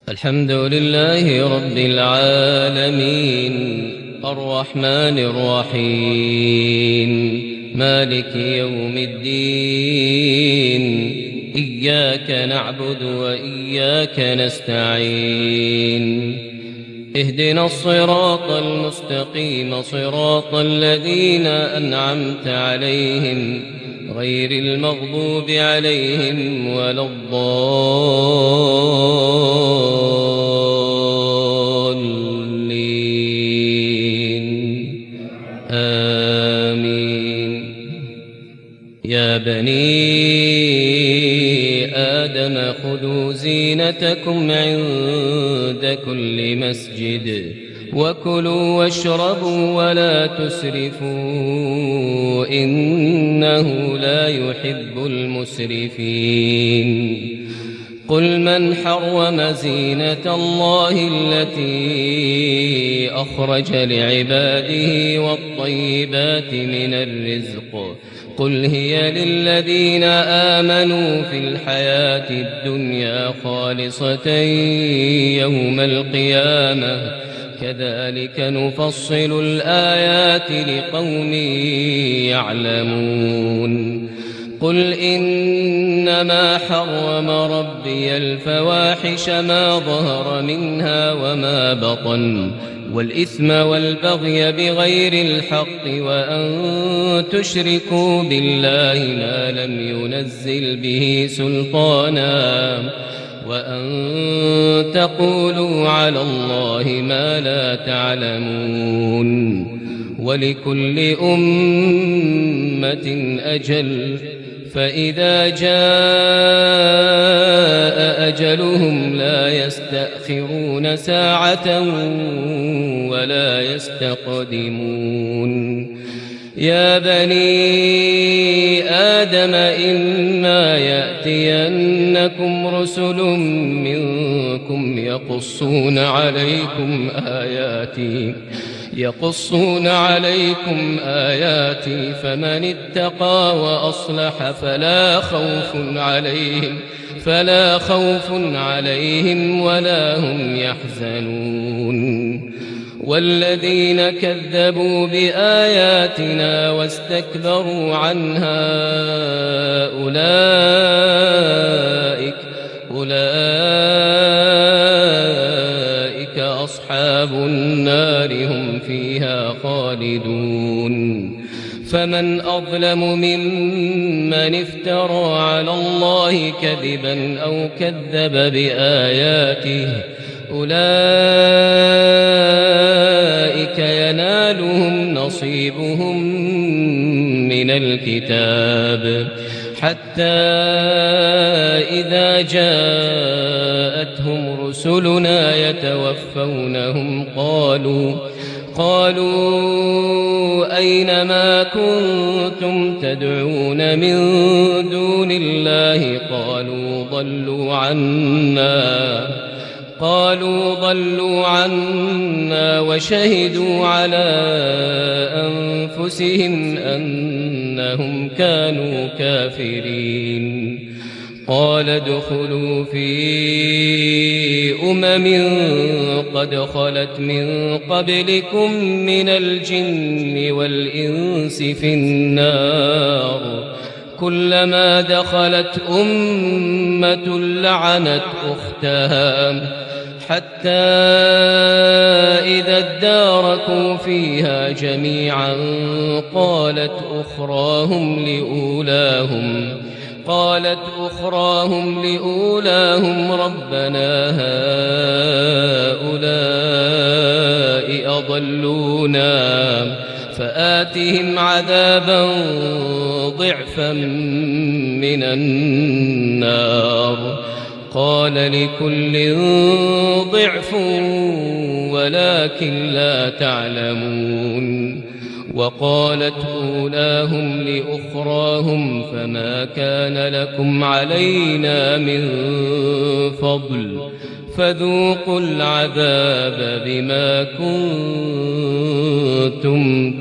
الحمد لله رب العالمين الرحمن الرحيم مالك يوم الدين إياك نعبد وإياك نستعين اهدنا الصراط المستقيم صراط الذين أنعمت عليهم غير المغضوب عليهم ولا الضالين آمين. يا بني آدم خذوا زينتكم عند كل مسجد وكلوا واشربوا ولا تسرفوا إنه لا يحب المسرفين. قل من حرم زينة الله التي أخرج لعباده والطيبات من الرزق قل هي للذين آمنوا في الحياة الدنيا خالصة يوم القيامة كذلك نفصل الآيات لقوم يعلمون. قل إنما حرم ربي الفواحش ما ظهر منها وما بطن والإثم والبغي بغير الحق وأن تشركوا بالله ما لم ينزل به سلطانا وأن تقولوا على الله ما لا تعلمون. ولكل أمة أجل فإذا جاء أجلهم لا يستأخرون ساعة ولا يستقدمون. يا بني آدم إما يأتينكم رسل منكم يقصون عليكم آياتي فمن اتقى وأصلح فلا خوف عليهم ولا هم يحزنون. والذين كذبوا بآياتنا واستكبروا عنها أولئك أصحاب النار هم فيها خالدون. فمن أظلم ممن افترى على الله كذبا أو كذب بآياته أولئك ينالهم نصيبهم من الكتاب حتى إذا جاءتهم رسلنا يتوفونهم قالوا أين ما كنتم تدعون من دون الله قالوا ضلوا عنا وشهدوا على أنفسهم أنهم كانوا كافرين. قال ادخلوا في قد خلت من قبلكم من الجن والإنس في النار كلما دخلت أمة لعنت أختها حتى إذا اداركوا فيها جميعا قالت أخراهم لأولاهم ربنا هؤلاء أضلونا فآتهم عذابا ضعفا من النار. قال لكل ضعف ولكن لا تعلمون. وقالت أولاهم لأخراهم فما كان لكم علينا من فضل فذوقوا العذاب بما كنتم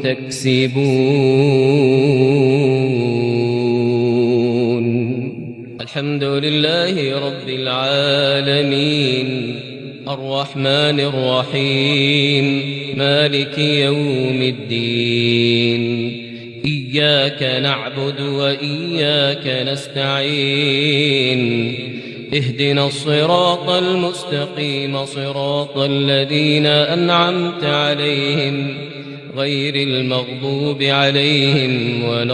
تكسبون. الحمد لله رب العالمين الرحمن الرحيم مالك يوم الدين إياك نعبد وإياك نستعين اهدنا الصراط المستقيم صراط الذين أنعمت عليهم غير المغضوب عليهم ولا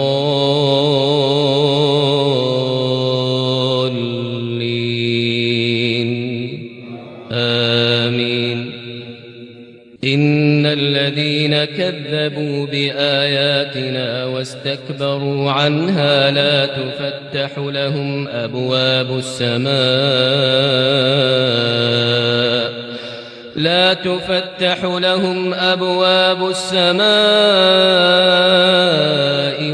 الضالين آمين. إن الذين كذبوا بآياتنا واستكبروا عنها لا تفتح لهم أبواب السماء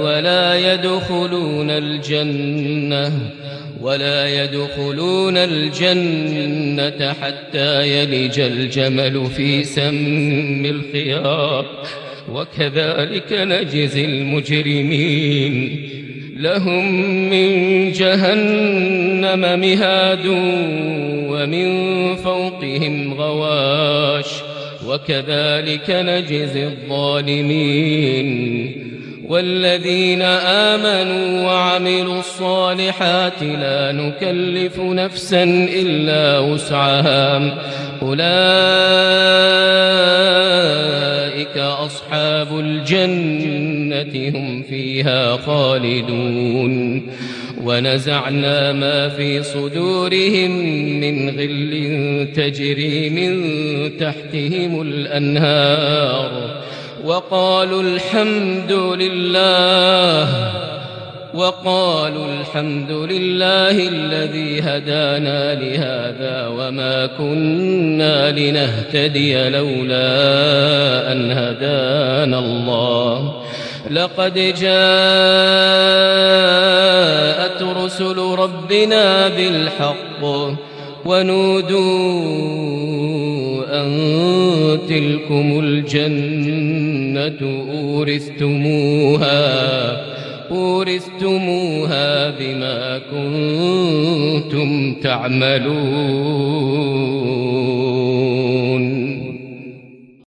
ولا يدخلون الجنة حتى يلج الجمل في سم الخياط وكذلك نجزي المجرمين. لهم من جهنم مهاد ومن فوقهم غواش وكذلك نجزي الظالمين. والذين آمنوا وعملوا الصالحات لا نكلف نفسا إلا وسعها أولئك أصحاب الجنة هم فيها خالدون. ونزعنا ما في صدورهم من غل تجري من تحتهم الأنهار وقالوا الحمد لله الذي هدانا لهذا وما كنا لنهتدي لولا أن هدانا الله. لقد جاءت رسل ربنا بالحق ونودوا أن تلكم الجنة أورثتموها بما كنتم تعملون.